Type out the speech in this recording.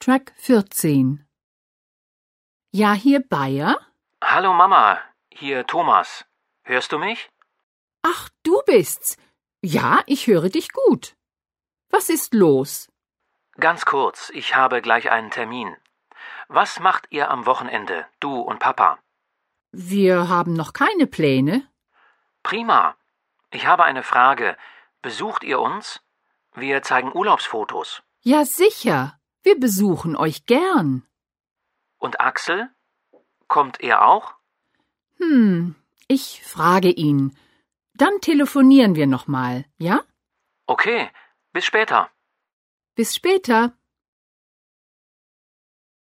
Track 14. Ja, hier Bayer? Hallo Mama, hier Thomas. Hörst du mich? Ach, du bist's. Ja, ich höre dich gut. Was ist los? Ganz kurz, ich habe gleich einen Termin. Was macht ihr am Wochenende, du und Papa? Wir haben noch keine Pläne. Prima. Ich habe eine Frage. Besucht ihr uns? Wir zeigen Urlaubsfotos. Ja, sicher. Wir besuchen euch gern. Und Axel? Kommt er auch? Ich frage ihn. Dann telefonieren wir nochmal, ja? Okay, bis später. Bis später.